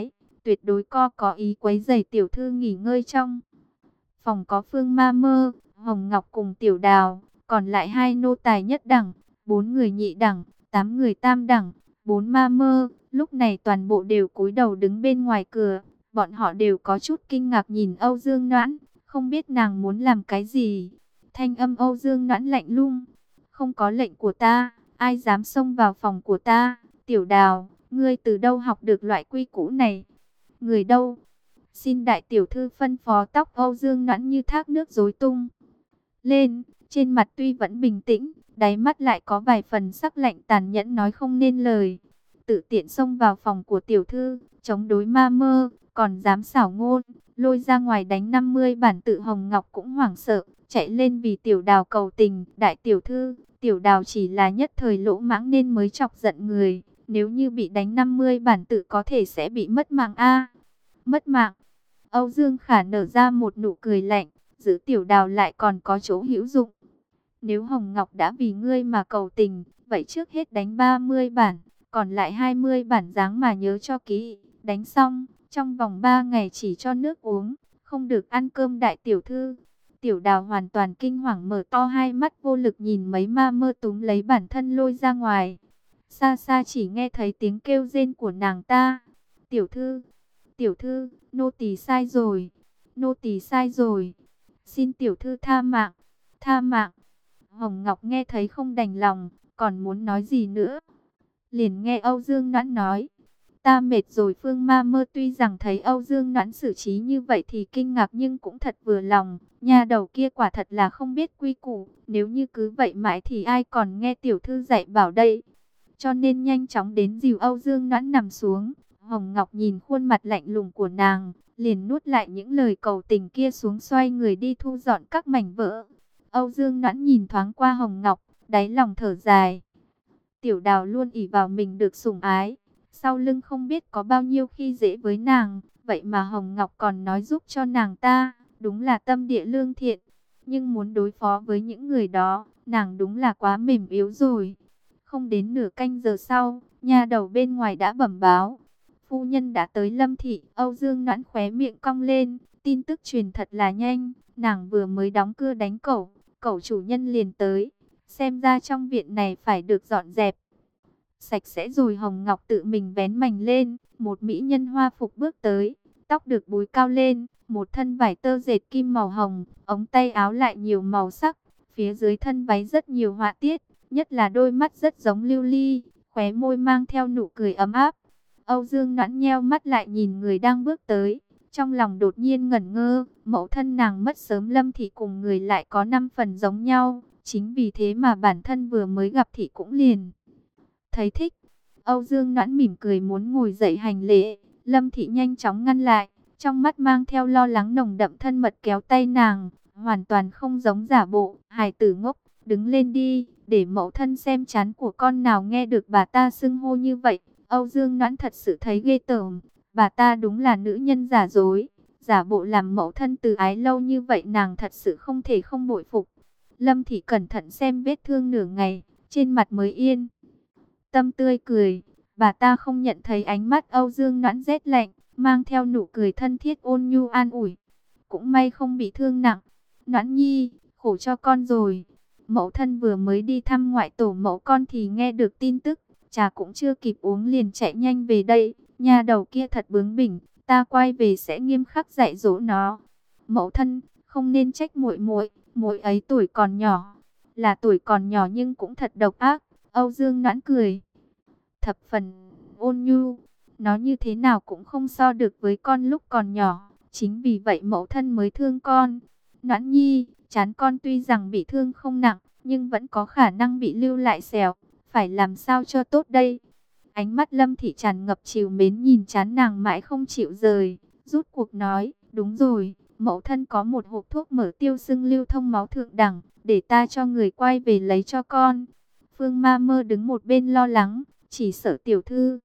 tuyệt đối co có ý quấy rầy tiểu thư nghỉ ngơi trong phòng có Phương Ma Mơ, Hồng Ngọc cùng Tiểu Đào, còn lại hai nô tài nhất đẳng, bốn người nhị đẳng, tám người tam đẳng, bốn ma mơ, lúc này toàn bộ đều cúi đầu đứng bên ngoài cửa, bọn họ đều có chút kinh ngạc nhìn Âu Dương Noãn, không biết nàng muốn làm cái gì. Thanh âm Âu Dương Noãn lạnh lùng, không có lệnh của ta, ai dám xông vào phòng của ta? Tiểu Đào, ngươi từ đâu học được loại quy củ này? Người đâu? Xin đại tiểu thư phân phó. Tóc Âu Dương Noãn như thác nước rối tung lên, trên mặt tuy vẫn bình tĩnh, đáy mắt lại có vài phần sắc lạnh tàn nhẫn nói không nên lời. Tự tiện xông vào phòng của tiểu thư, chống đối ma mơ, còn dám xảo ngôn, lôi ra ngoài đánh năm mươi bản tự. Hồng Ngọc cũng hoảng sợ, chạy lên vì Tiểu Đào cầu tình. Đại tiểu thư, Tiểu Đào chỉ là nhất thời lỗ mãng nên mới chọc giận người, nếu như bị đánh năm mươi bản tự có thể sẽ bị mất mạng a. Mất mạng? Âu Dương Khả nở ra một nụ cười lạnh, giữ Tiểu Đào lại còn có chỗ hữu dụng. Nếu Hồng Ngọc đã vì ngươi mà cầu tình, vậy trước hết đánh ba mươi bản, còn lại hai mươi bản dáng mà nhớ cho kỹ. Đánh xong, trong vòng ba ngày chỉ cho nước uống, không được ăn cơm. Đại tiểu thư. Tiểu Đào hoàn toàn kinh hoàng mở to hai mắt vô lực nhìn mấy ma mơ túm lấy bản thân lôi ra ngoài. Xa xa chỉ nghe thấy tiếng kêu rên của nàng ta. Tiểu thư, tiểu thư, nô tỳ sai rồi, nô tỳ sai rồi, xin tiểu thư tha mạng, tha mạng. Hồng Ngọc nghe thấy không đành lòng, còn muốn nói gì nữa. Liền nghe Âu Dương Noãn nói, ta mệt rồi. Phương Ma Mơ tuy rằng thấy Âu Dương Noãn xử trí như vậy thì kinh ngạc nhưng cũng thật vừa lòng. Nhà đầu kia quả thật là không biết quy củ, nếu như cứ vậy mãi thì ai còn nghe tiểu thư dạy bảo đây. Cho nên nhanh chóng đến dìu Âu Dương Noãn nằm xuống. Hồng Ngọc nhìn khuôn mặt lạnh lùng của nàng, liền nuốt lại những lời cầu tình kia xuống, xoay người đi thu dọn các mảnh vỡ. Âu Dương Noãn nhìn thoáng qua Hồng Ngọc, đáy lòng thở dài. Tiểu Đào luôn ỷ vào mình được sủng ái, sau lưng không biết có bao nhiêu khi dễ với nàng, vậy mà Hồng Ngọc còn nói giúp cho nàng ta, đúng là tâm địa lương thiện. Nhưng muốn đối phó với những người đó, nàng đúng là quá mềm yếu rồi. Không đến nửa canh giờ sau, nhà đầu bên ngoài đã bẩm báo, phu nhân đã tới Lâm thị. Âu Dương Noãn khóe miệng cong lên, tin tức truyền thật là nhanh, nàng vừa mới đóng cửa đánh cẩu, cẩu chủ nhân liền tới, xem ra trong viện này phải được dọn dẹp sạch sẽ rồi. Hồng Ngọc tự mình vén mành lên, một mỹ nhân hoa phục bước tới, tóc được búi cao lên, một thân vải tơ dệt kim màu hồng, ống tay áo lại nhiều màu sắc, phía dưới thân váy rất nhiều họa tiết, nhất là đôi mắt rất giống lưu ly, khóe môi mang theo nụ cười ấm áp. Âu Dương Noãn nheo mắt lại nhìn người đang bước tới, trong lòng đột nhiên ngẩn ngơ, mẫu thân nàng mất sớm, Lâm thị cùng người lại có năm phần giống nhau, chính vì thế mà bản thân vừa mới gặp thị cũng liền thấy thích. Âu Dương Noãn mỉm cười muốn ngồi dậy hành lễ, Lâm thị nhanh chóng ngăn lại, trong mắt mang theo lo lắng nồng đậm, thân mật kéo tay nàng, hoàn toàn không giống giả bộ. Hài tử ngốc, đứng lên đi, để mẫu thân xem chán của con nào nghe được bà ta xưng hô như vậy. Âu Dương Noãn thật sự thấy ghê tởm, bà ta đúng là nữ nhân giả dối, giả bộ làm mẫu thân từ ái lâu như vậy, nàng thật sự không thể không bội phục. Lâm thị cẩn thận xem vết thương nửa ngày, trên mặt mới yên tâm tươi cười. Bà ta không nhận thấy ánh mắt Âu Dương Noãn rét lạnh, mang theo nụ cười thân thiết ôn nhu an ủi. Cũng may không bị thương nặng. Noãn nhi, khổ cho con rồi. Mẫu thân vừa mới đi thăm ngoại tổ mẫu con thì nghe được tin tức, trà cũng chưa kịp uống liền chạy nhanh về đây. Nhà đầu kia thật bướng bỉnh, ta quay về sẽ nghiêm khắc dạy dỗ nó. Mẫu thân, không nên trách muội muội, muội ấy tuổi còn nhỏ, là tuổi còn nhỏ nhưng cũng thật độc ác. Âu Dương Noãn cười thập phần ôn nhu, nó như thế nào cũng không so được với con lúc còn nhỏ, chính vì vậy mẫu thân mới thương con. Noãn nhi, trán con tuy rằng bị thương không nặng, nhưng vẫn có khả năng bị lưu lại sẹo, phải làm sao cho tốt đây? Ánh mắt Lâm thị tràn ngập trìu mến nhìn trán nàng mãi không chịu rời, rút cuộc nói, đúng rồi, mẫu thân có một hộp thuốc mở tiêu sưng lưu thông máu thượng đẳng, để ta cho người quay về lấy cho con. Phương Ma Mơ đứng một bên lo lắng, chỉ sợ tiểu thư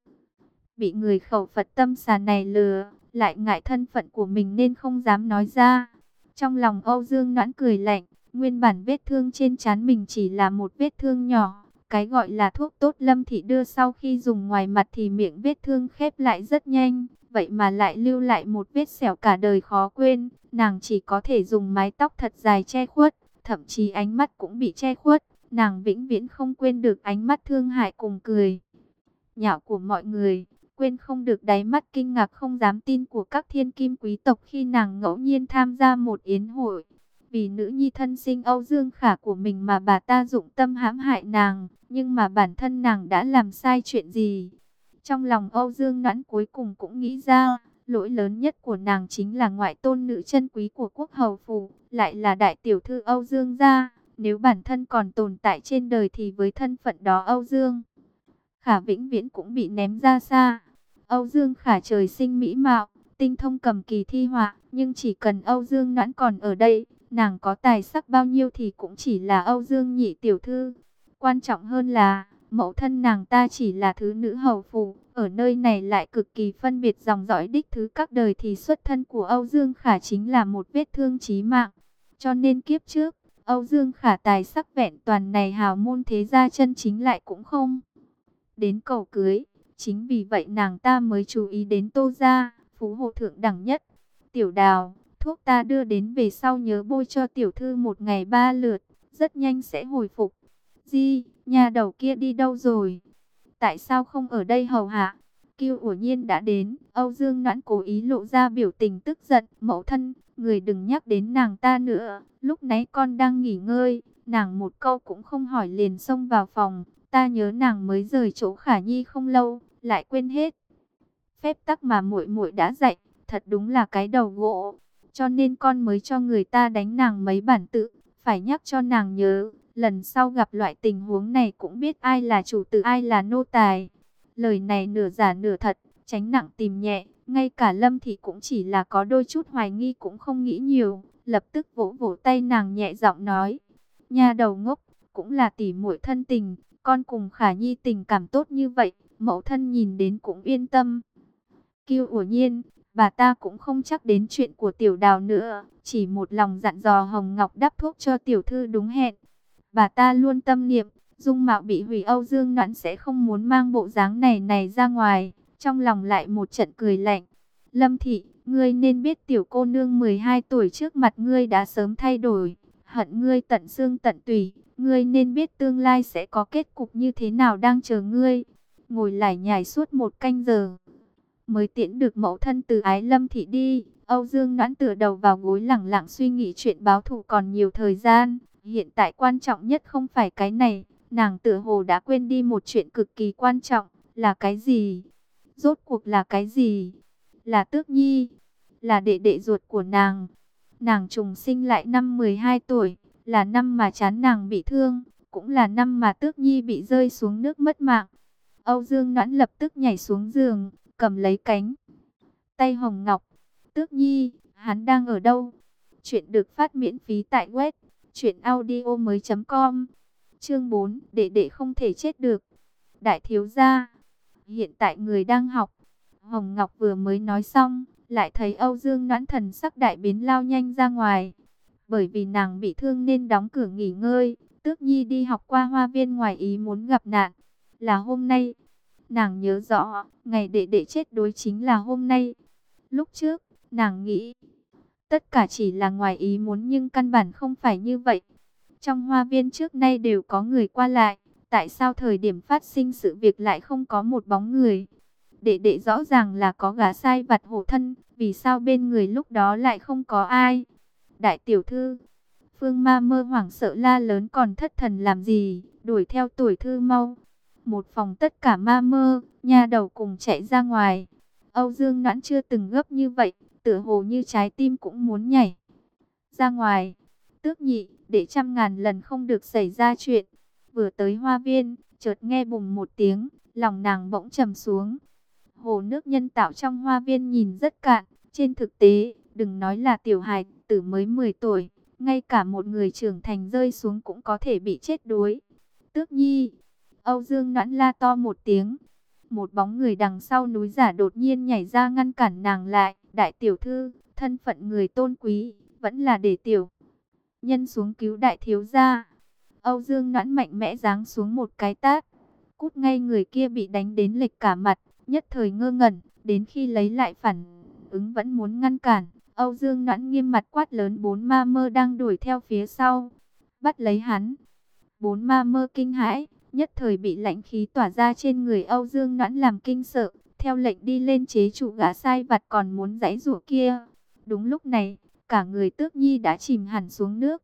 bị người khẩu Phật tâm xà này lừa, lại ngại thân phận của mình nên không dám nói ra. Trong lòng Âu Dương Noãn cười lạnh, nguyên bản vết thương trên trán mình chỉ là một vết thương nhỏ, cái gọi là thuốc tốt Lâm thị đưa sau khi dùng ngoài mặt thì miệng vết thương khép lại rất nhanh, vậy mà lại lưu lại một vết sẹo cả đời khó quên. Nàng chỉ có thể dùng mái tóc thật dài che khuất, thậm chí ánh mắt cũng bị che khuất. Nàng vĩnh viễn không quên được ánh mắt thương hại cùng cười nhạo của mọi người, quên không được đáy mắt kinh ngạc không dám tin của các thiên kim quý tộc khi nàng ngẫu nhiên tham gia một yến hội. Vì nữ nhi thân sinh Âu Dương Khả của mình mà bà ta dụng tâm hãm hại nàng, nhưng mà bản thân nàng đã làm sai chuyện gì? Trong lòng Âu Dương Noãn cuối cùng cũng nghĩ ra, lỗi lớn nhất của nàng chính là ngoại tôn nữ chân quý của quốc hầu phủ, lại là đại tiểu thư Âu Dương gia. Nếu bản thân còn tồn tại trên đời thì với thân phận đó Âu Dương Khả vĩnh viễn cũng bị ném ra xa. Âu Dương Khả trời sinh mỹ mạo, tinh thông cầm kỳ thi họa, nhưng chỉ cần Âu Dương Noãn còn ở đây, nàng có tài sắc bao nhiêu thì cũng chỉ là Âu Dương nhị tiểu thư. Quan trọng hơn là, mẫu thân nàng ta chỉ là thứ nữ hầu phủ, ở nơi này lại cực kỳ phân biệt dòng dõi đích thứ các đời thì xuất thân của Âu Dương Khả chính là một vết thương chí mạng. Cho nên kiếp trước, Âu Dương Khả tài sắc vẹn toàn này hào môn thế gia chân chính lại cũng không đến cầu cưới. Chính vì vậy nàng ta mới chú ý đến Tô gia, phú hộ thượng đẳng nhất. Tiểu Đào, thuốc ta đưa đến về sau nhớ bôi cho tiểu thư một ngày ba lượt, rất nhanh sẽ hồi phục. Di, nhà đầu kia đi đâu rồi? Tại sao không ở đây hầu hạ? Kiêu Uổng Nhiên đã đến. Âu Dương Noãn cố ý lộ ra biểu tình tức giận. Mẫu thân, người đừng nhắc đến nàng ta nữa. Lúc nãy con đang nghỉ ngơi, nàng một câu cũng không hỏi liền xông vào phòng. Ta nhớ nàng mới rời chỗ Khả Nhi không lâu, lại quên hết phép tắc mà muội muội đã dạy. Thật đúng là cái đầu gỗ, cho nên con mới cho người ta đánh nàng mấy bản tự. Phải nhắc cho nàng nhớ, lần sau gặp loại tình huống này cũng biết ai là chủ tử ai là nô tài. Lời này nửa giả nửa thật, tránh nặng tìm nhẹ. Ngay cả Lâm Thị cũng chỉ là có đôi chút hoài nghi cũng không nghĩ nhiều, lập tức vỗ vỗ tay nàng nhẹ giọng nói: Nha đầu ngốc, cũng là tỷ muội thân tình, con cùng Khả Nhi tình cảm tốt như vậy, mẫu thân nhìn đến cũng yên tâm. Kiêu Uổng Nhiên, bà ta cũng không chắc đến chuyện của Tiểu Đào nữa, chỉ một lòng dặn dò Hồng Ngọc đắp thuốc cho tiểu thư đúng hẹn. Bà ta luôn tâm niệm, dung mạo bị hủy Âu Dương Noãn sẽ không muốn mang bộ dáng này này ra ngoài, trong lòng lại một trận cười lạnh. Lâm Thị, ngươi nên biết tiểu cô nương mười hai tuổi trước mặt ngươi đã sớm thay đổi, hận ngươi tận xương tận tủy, ngươi nên biết tương lai sẽ có kết cục như thế nào đang chờ ngươi. Ngồi lải nhải suốt một canh giờ mới tiễn được mẫu thân từ ái Lâm Thị đi. Âu Dương Noãn tựa đầu vào gối lẳng lặng suy nghĩ chuyện báo thù còn nhiều thời gian. Hiện tại quan trọng nhất không phải cái này, nàng tựa hồ đã quên đi một chuyện cực kỳ quan trọng. Là cái gì? Rốt cuộc là cái gì? Là Tước Nhi, là đệ đệ ruột của nàng. Nàng trùng sinh lại năm mười hai tuổi, là năm mà chán nàng bị thương, cũng là năm mà Tước Nhi bị rơi xuống nước mất mạng. Âu Dương Noãn lập tức nhảy xuống giường, cầm lấy cánh tay Hồng Ngọc. Tước Nhi, hắn đang ở đâu? Chuyện được phát miễn phí tại web truyện audio mới chấm com. Chương bốn, đệ đệ không thể chết được. Đại thiếu gia, hiện tại người đang học. Hồng Ngọc vừa mới nói xong, lại thấy Âu Dương Noãn thần sắc đại biến lao nhanh ra ngoài. Bởi vì nàng bị thương nên đóng cửa nghỉ ngơi. Tước Nhi đi học qua hoa viên ngoài ý muốn gặp nạn. Là hôm nay. Nàng nhớ rõ, ngày đệ đệ chết đối chính là hôm nay. Lúc trước, nàng nghĩ tất cả chỉ là ngoài ý muốn nhưng căn bản không phải như vậy. Trong hoa viên trước nay đều có người qua lại, tại sao thời điểm phát sinh sự việc lại không có một bóng người? Đệ đệ rõ ràng là có gã sai vặt hộ thân, vì sao bên người lúc đó lại không có ai? Đại tiểu thư, Phương Ma Mơ hoảng sợ la lớn, còn thất thần làm gì, đuổi theo tuổi thư mau. Một phòng tất cả ma mơ, nha đầu cùng chạy ra ngoài. Âu Dương Noãn chưa từng gấp như vậy, tựa hồ như trái tim cũng muốn nhảy ra ngoài. Tước Nhị, để trăm ngàn lần không được xảy ra chuyện. Vừa tới hoa viên, chợt nghe bùng một tiếng, lòng nàng bỗng trầm xuống. Hồ nước nhân tạo trong hoa viên nhìn rất cạn, trên thực tế, đừng nói là tiểu hài tử mới mười tuổi, ngay cả một người trưởng thành rơi xuống cũng có thể bị chết đuối. Tước Nhi, Âu Dương Noãn la to một tiếng. Một bóng người đằng sau núi giả đột nhiên nhảy ra ngăn cản nàng lại. Đại tiểu thư, thân phận người tôn quý, vẫn là để tiểu nhân xuống cứu đại thiếu gia. Âu Dương Noãn mạnh mẽ giáng xuống một cái tát. Cút ngay, người kia bị đánh đến lệch cả mặt, nhất thời ngơ ngẩn, đến khi lấy lại phản ứng vẫn muốn ngăn cản. Âu Dương Noãn nghiêm mặt quát lớn bốn ma mơ đang đuổi theo phía sau, bắt lấy hắn. Bốn ma mơ kinh hãi, nhất thời bị lãnh khí tỏa ra trên người Âu Dương Noãn làm kinh sợ, theo lệnh đi lên chế trụ gã sai vặt còn muốn giãy giụa kia. Đúng lúc này, cả người Tước Nhi đã chìm hẳn xuống nước.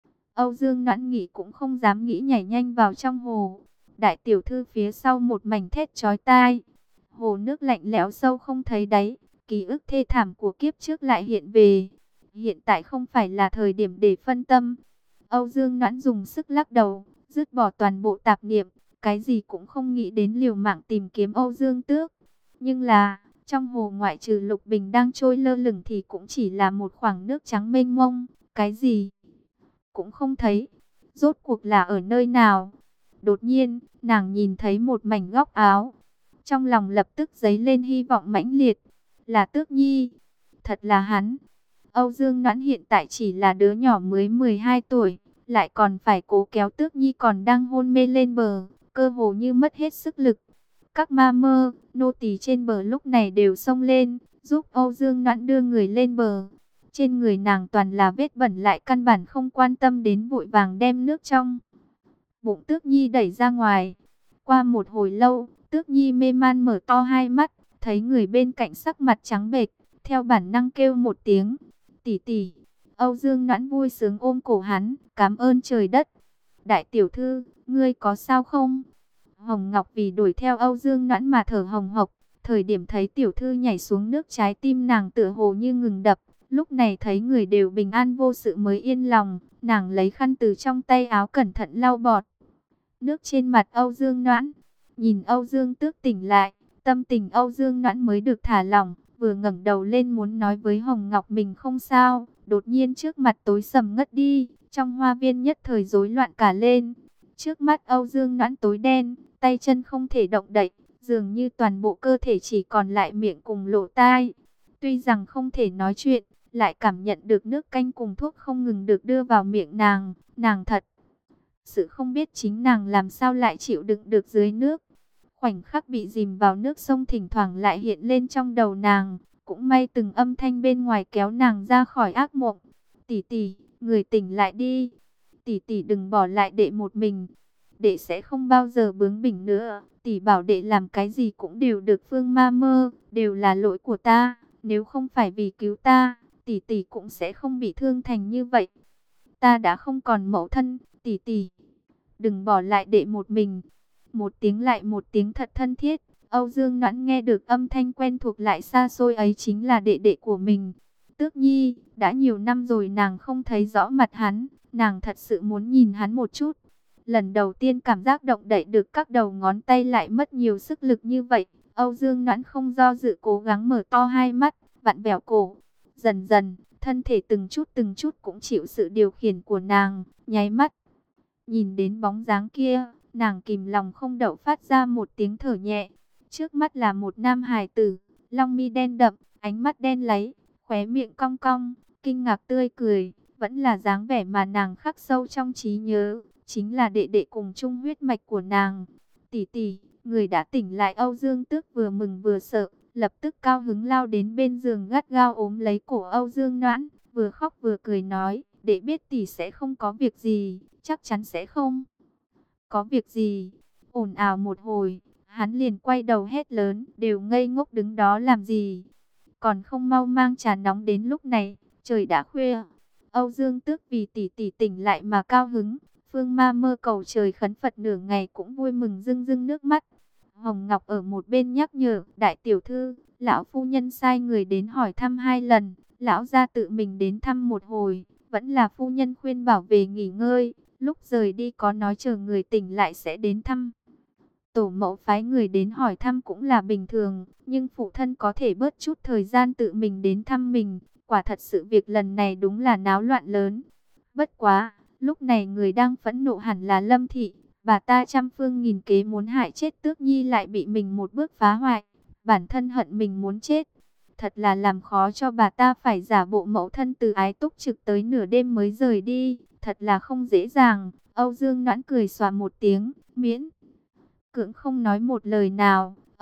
Âu Dương Noãn nghĩ cũng không dám nghĩ, nhảy nhanh vào trong hồ. Đại tiểu thư phía sau một mảnh thét chói tai. Hồ nước lạnh lẽo sâu không thấy đáy, ký ức thê thảm của kiếp trước lại hiện về. Hiện tại không phải là thời điểm để phân tâm. Âu Dương Noãn dùng sức lắc đầu, dứt bỏ toàn bộ tạp niệm, cái gì cũng không nghĩ đến, liều mạng tìm kiếm Âu Dương Tước. Nhưng là, trong hồ ngoại trừ Lục Bình đang trôi lơ lửng thì cũng chỉ là một khoảng nước trắng mênh mông, cái gì cũng không thấy. Rốt cuộc là ở nơi nào? Đột nhiên, nàng nhìn thấy một mảnh góc áo. Trong lòng lập tức dấy lên hy vọng mãnh liệt. Là Tước Nhi. Thật là hắn. Âu Dương Noãn hiện tại chỉ là đứa nhỏ mới mười hai tuổi, lại còn phải cố kéo Tước Nhi còn đang hôn mê lên bờ, cơ hồ như mất hết sức lực. Các ma mơ, nô tỳ trên bờ lúc này đều xông lên, giúp Âu Dương Noãn đưa người lên bờ. Trên người nàng toàn là vết bẩn, lại căn bản không quan tâm đến, vội vàng đem nước trong bụng Tước Nhi đẩy ra ngoài. Qua một hồi lâu, Tước Nhi mê man mở to hai mắt, thấy người bên cạnh sắc mặt trắng bệch, theo bản năng kêu một tiếng tỷ tỷ. Âu Dương Noãn vui sướng ôm cổ hắn, cảm ơn trời đất. Đại tiểu thư, ngươi có sao không? Hồng Ngọc vì đuổi theo Âu Dương Noãn mà thở hồng hộc. Thời điểm thấy tiểu thư nhảy xuống nước, trái tim nàng tựa hồ như ngừng đập. Lúc này thấy người đều bình an vô sự mới yên lòng. Nàng lấy khăn từ trong tay áo cẩn thận lau bọt nước trên mặt Âu Dương Noãn. Nhìn Âu Dương Tước tỉnh lại, tâm tình Âu Dương Noãn mới được thả lỏng. Vừa ngẩng đầu lên muốn nói với Hồng Ngọc mình không sao, đột nhiên trước mặt tối sầm ngất đi. Trong hoa viên nhất thời rối loạn cả lên. Trước mắt Âu Dương Noãn tối đen, tay chân không thể động đậy, dường như toàn bộ cơ thể chỉ còn lại miệng cùng lỗ tai. Tuy rằng không thể nói chuyện, lại cảm nhận được nước canh cùng thuốc không ngừng được đưa vào miệng nàng. Nàng thật sự không biết chính nàng làm sao lại chịu đựng được dưới nước. Khoảnh khắc bị dìm vào nước sông thỉnh thoảng lại hiện lên trong đầu nàng. Cũng may từng âm thanh bên ngoài kéo nàng ra khỏi ác mộng. Tỷ tỷ, người tỉnh lại đi. Tỷ tỷ đừng bỏ lại đệ một mình. Đệ sẽ không bao giờ bướng bỉnh nữa. Tỷ bảo đệ làm cái gì cũng đều được Phương Ma Mơ, đều là lỗi của ta. Nếu không phải vì cứu ta, tỷ tỷ cũng sẽ không bị thương thành như vậy. Ta đã không còn mẫu thân, tỷ tỷ, đừng bỏ lại đệ một mình. Một tiếng lại một tiếng thật thân thiết. Âu Dương Noãn nghe được âm thanh quen thuộc lại xa xôi ấy chính là đệ đệ của mình. Tước Nhi, đã nhiều năm rồi nàng không thấy rõ mặt hắn, nàng thật sự muốn nhìn hắn một chút. Lần đầu tiên cảm giác động đậy được các đầu ngón tay lại mất nhiều sức lực như vậy. Âu Dương Noãn không do dự, cố gắng mở to hai mắt, vặn vẹo cổ. Dần dần, thân thể từng chút từng chút cũng chịu sự điều khiển của nàng, nháy mắt. Nhìn đến bóng dáng kia, nàng kìm lòng không đậu phát ra một tiếng thở nhẹ. Trước mắt là một nam hài tử, lông mi đen đậm, ánh mắt đen láy, khóe miệng cong cong, kinh ngạc tươi cười, vẫn là dáng vẻ mà nàng khắc sâu trong trí nhớ, chính là đệ đệ cùng chung huyết mạch của nàng. Tỷ tỷ, người đã tỉnh lại. Âu Dương Tước vừa mừng vừa sợ, lập tức cao hứng lao đến bên giường gắt gao ôm lấy cổ Âu Dương Noãn, vừa khóc vừa cười nói, đệ biết tỷ sẽ không có việc gì, chắc chắn sẽ không có việc gì. Ồn ào một hồi, hắn liền quay đầu hét lớn, đều ngây ngốc đứng đó làm gì, còn không mau mang trà nóng đến. Lúc này trời đã khuya. Âu Dương Tước vì tỷ tỷ tỉnh lại mà cao hứng. Phương Ma Mơ cầu trời khấn Phật nửa ngày cũng vui mừng rưng rưng nước mắt. Hồng Ngọc ở một bên nhắc nhở, đại tiểu thư, lão phu nhân sai người đến hỏi thăm hai lần, lão gia tự mình đến thăm một hồi, vẫn là phu nhân khuyên bảo về nghỉ ngơi, lúc rời đi có nói chờ người tỉnh lại sẽ đến thăm. Tổ mẫu phái người đến hỏi thăm cũng là bình thường, nhưng phụ thân có thể bớt chút thời gian tự mình đến thăm mình, quả thật sự việc lần này đúng là náo loạn lớn. Bất quá, lúc này người đang phẫn nộ hẳn là Lâm Thị, bà ta trăm phương nghìn kế muốn hại chết Tước Nhi lại bị mình một bước phá hoại, bản thân hận mình muốn chết. Thật là làm khó cho bà ta phải giả bộ mẫu thân từ ái túc trực tới nửa đêm mới rời đi, thật là không dễ dàng. Âu Dương Noãn cười xòa một tiếng, miễn cưỡng không nói một lời nào. Âu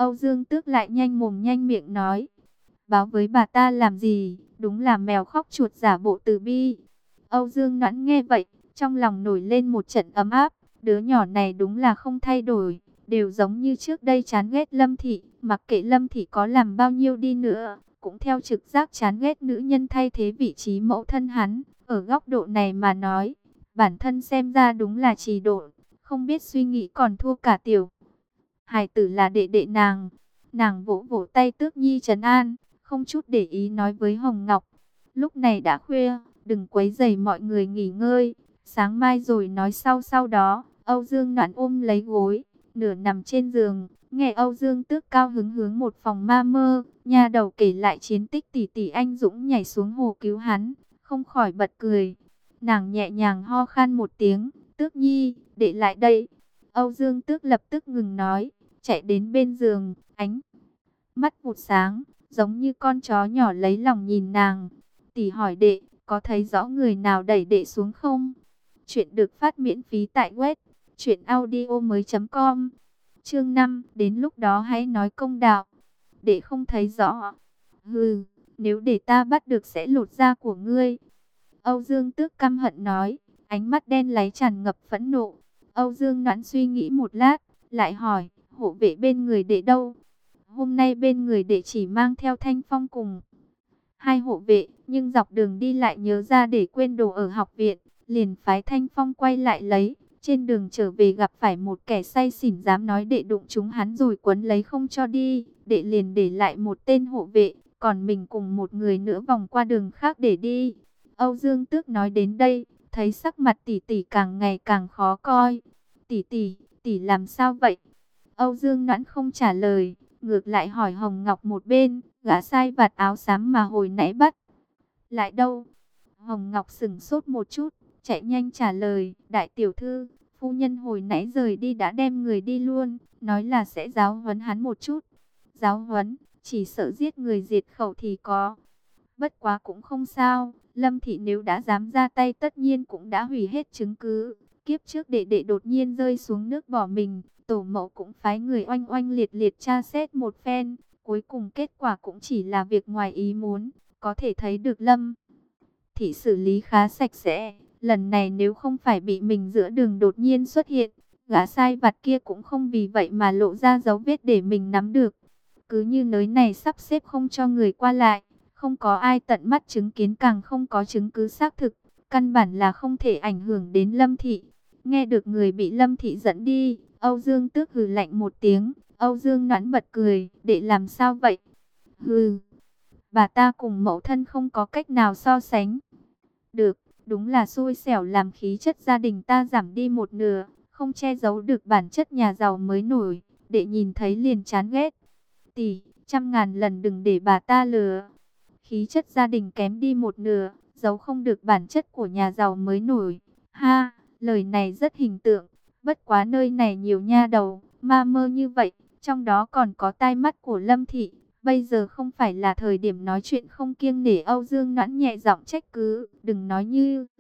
Âu Dương Tước lại nhanh mồm nhanh miệng nói, báo với bà ta làm gì, đúng là mèo khóc chuột giả bộ từ bi. Âu Dương Noãn nghe vậy, trong lòng nổi lên một trận ấm áp, đứa nhỏ này đúng là không thay đổi, đều giống như trước đây chán ghét Lâm Thị, mặc kệ Lâm Thị có làm bao nhiêu đi nữa, cũng theo trực giác chán ghét nữ nhân thay thế vị trí mẫu thân hắn. Ở góc độ này mà nói, bản thân xem ra đúng là trì độn, không biết suy nghĩ còn thua cả tiểu hài tử là đệ đệ nàng. Nàng vỗ vỗ tay Tước Nhi trấn an, không chút để ý nói với Hồng Ngọc, lúc này đã khuya, đừng quấy rầy mọi người nghỉ ngơi, sáng mai rồi nói sau. Sau đó, Âu Dương Noãn ôm lấy gối, nửa nằm trên giường, nghe Âu Dương Tước cao hứng hướng một phòng ma mơ, nha đầu kể lại chiến tích tỷ tỷ anh dũng nhảy xuống hồ cứu hắn, không khỏi bật cười. Nàng nhẹ nhàng ho khan một tiếng, Tước Nhi, để lại đây. Âu Dương Tước lập tức ngừng nói, chạy đến bên giường, ánh mắt vụt sáng, giống như con chó nhỏ lấy lòng nhìn nàng. Tỷ hỏi đệ, có thấy rõ người nào đẩy đệ xuống không? Chuyện được phát miễn phí tại web truyện audio mới chấm com. Chương năm, đến lúc đó hãy nói công đạo. Đệ không thấy rõ. Hừ, nếu để ta bắt được sẽ lột da của ngươi. Âu Dương Tước căm hận nói, ánh mắt đen láy tràn ngập phẫn nộ. Âu Dương Noãn suy nghĩ một lát, lại hỏi, hộ vệ bên người đệ đâu? Hôm nay bên người đệ chỉ mang theo Thanh Phong cùng hai hộ vệ, nhưng dọc đường đi lại nhớ ra để quên đồ ở học viện, liền phái Thanh Phong quay lại lấy. Trên đường trở về gặp phải một kẻ say xỉn dám nói đệ đụng chúng hắn rồi quấn lấy không cho đi, đệ liền để lại một tên hộ vệ, còn mình cùng một người nữa vòng qua đường khác để đi. Âu Dương Tước nói đến đây, thấy sắc mặt tỷ tỷ càng ngày càng khó coi. Tỷ tỷ, tỷ làm sao vậy? Âu Dương Noãn không trả lời, ngược lại hỏi Hồng Ngọc một bên, gã sai vặt áo xám mà hồi nãy bắt lại đâu? Hồng Ngọc sững sốt một chút, chạy nhanh trả lời, đại tiểu thư, phu nhân hồi nãy rời đi đã đem người đi luôn, nói là sẽ giáo huấn hắn một chút. Giáo huấn, chỉ sợ giết người diệt khẩu thì có. Bất quá cũng không sao, Lâm Thị nếu đã dám ra tay tất nhiên cũng đã hủy hết chứng cứ. Kiếp trước đệ đệ đột nhiên rơi xuống nước bỏ mình, tổ mẫu cũng phái người oanh oanh liệt liệt tra xét một phen, cuối cùng kết quả cũng chỉ là việc ngoài ý muốn, có thể thấy được Lâm Thị xử lý khá sạch sẽ. Lần này nếu không phải bị mình giữa đường đột nhiên xuất hiện, gã sai vặt kia cũng không vì vậy mà lộ ra dấu vết để mình nắm được. Cứ như nơi này sắp xếp không cho người qua lại, không có ai tận mắt chứng kiến, càng không có chứng cứ xác thực, căn bản là không thể ảnh hưởng đến Lâm Thị. Nghe được người bị Lâm Thị dẫn đi, Âu Dương Tước hừ lạnh một tiếng. Âu Dương Noãn bật cười, để làm sao vậy? Hừ, bà ta cùng mẫu thân không có cách nào so sánh được, đúng là xui xẻo làm khí chất gia đình ta giảm đi một nửa, không che giấu được bản chất nhà giàu mới nổi, để nhìn thấy liền chán ghét. Tỷ, trăm ngàn lần đừng để bà ta lừa. Khí chất gia đình kém đi một nửa, giấu không được bản chất của nhà giàu mới nổi. Ha, lời này rất hình tượng, bất quá nơi này nhiều nha đầu, ma mơ như vậy, trong đó còn có tai mắt của Lâm Thị. Bây giờ không phải là thời điểm nói chuyện không kiêng nể. Âu Dương Noãn nhẹ giọng trách cứ, đừng nói như